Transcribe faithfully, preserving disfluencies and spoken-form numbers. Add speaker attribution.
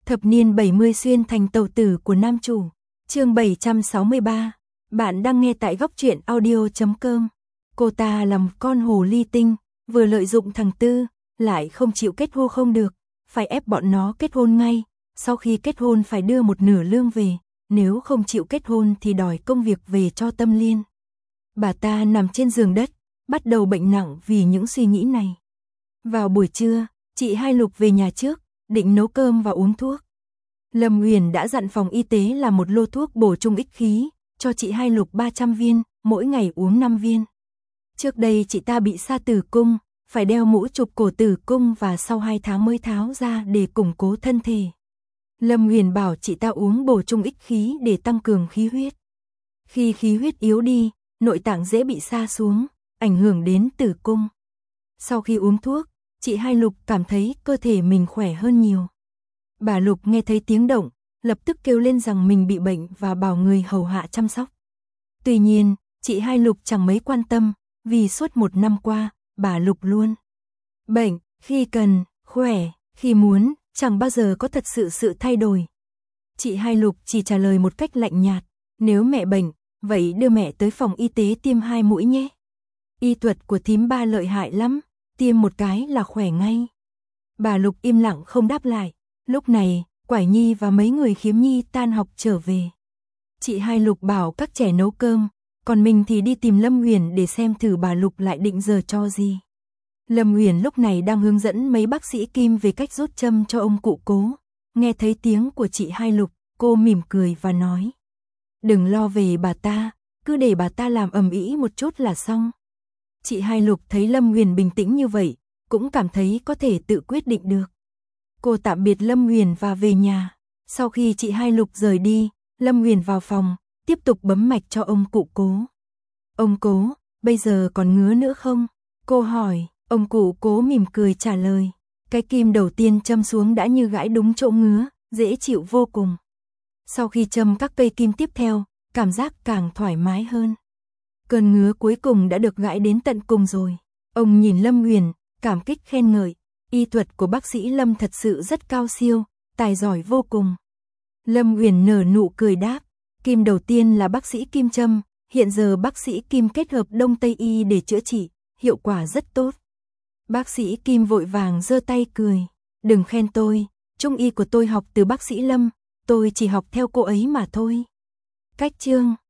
Speaker 1: Thập niên bảy mươi xuyên thành tàu tử của nam chủ. Chương bảy trăm sáu mươi ba. Bạn đang nghe tại góc truyện audio chấm com. Cô ta là một con hồ ly tinh, vừa lợi dụng thằng Tư, lại không chịu kết hôn không được, phải ép bọn nó kết hôn ngay, sau khi kết hôn phải đưa một nửa lương về, nếu không chịu kết hôn thì đòi công việc về cho Tâm Liên. Bà ta nằm trên giường đất, bắt đầu bệnh nặng vì những suy nghĩ này. Vào buổi trưa, chị Hai Lục về nhà trước, định nấu cơm và uống thuốc. Lâm Uyển đã dặn phòng y tế làm một lô thuốc bổ trung ích khí, cho chị Hai Lục ba trăm viên, mỗi ngày uống năm viên. Trước đây chị ta bị sa tử cung, phải đeo mũ chụp cổ tử cung và sau hai tháng mới tháo ra để củng cố thân thể. Lâm Uyển bảo chị ta uống bổ trung ích khí để tăng cường khí huyết. Khi khí huyết yếu đi, nội tạng dễ bị sa xuống, ảnh hưởng đến tử cung. Sau khi uống thuốc, chị Hai Lục cảm thấy cơ thể mình khỏe hơn nhiều. Bà Lục nghe thấy tiếng động, lập tức kêu lên rằng mình bị bệnh và bảo người hầu hạ chăm sóc. Tuy nhiên, chị Hai Lục chẳng mấy quan tâm, vì suốt một năm qua, bà Lục luôn bệnh, khi cần, khỏe, khi muốn, chẳng bao giờ có thật sự sự thay đổi. Chị Hai Lục chỉ trả lời một cách lạnh nhạt, nếu mẹ bệnh, vậy đưa mẹ tới phòng y tế tiêm hai mũi nhé. Y thuật của thím ba lợi hại lắm, tiêm một cái là khỏe ngay. Bà Lục im lặng không đáp lại. Lúc này, Quải Nhi và mấy người khiếm nhi tan học trở về. Chị Hai Lục bảo các trẻ nấu cơm, còn mình thì đi tìm Lâm Uyển để xem thử bà Lục lại định giờ cho gì. Lâm Uyển lúc này đang hướng dẫn mấy bác sĩ kim về cách rút châm cho ông cụ Cố. Nghe thấy tiếng của chị Hai Lục, cô mỉm cười và nói: "Đừng lo về bà ta, cứ để bà ta làm ầm ĩ một chút là xong." Chị Hai Lục thấy Lâm Uyển bình tĩnh như vậy, cũng cảm thấy có thể tự quyết định được. Cô tạm biệt Lâm Uyển và về nhà. Sau khi chị Hai Lục rời đi, Lâm Uyển vào phòng, tiếp tục bấm mạch cho ông cụ Cố. "Ông Cố, bây giờ còn ngứa nữa không?" cô hỏi. Ông cụ Cố mỉm cười trả lời. Cái kim đầu tiên châm xuống đã như gãi đúng chỗ ngứa, dễ chịu vô cùng. Sau khi châm các cây kim tiếp theo, cảm giác càng thoải mái hơn. Cơn ngứa cuối cùng đã được gãi đến tận cùng rồi. Ông nhìn Lâm Uyển, cảm kích khen ngợi. Y thuật của bác sĩ Lâm thật sự rất cao siêu, tài giỏi vô cùng. Lâm Uyển nở nụ cười đáp, kim đầu tiên là bác sĩ kim châm, hiện giờ bác sĩ kim kết hợp Đông Tây y để chữa trị, hiệu quả rất tốt. Bác sĩ kim vội vàng giơ tay cười, đừng khen tôi, trung y của tôi học từ bác sĩ Lâm, tôi chỉ học theo cô ấy mà thôi. Cách chương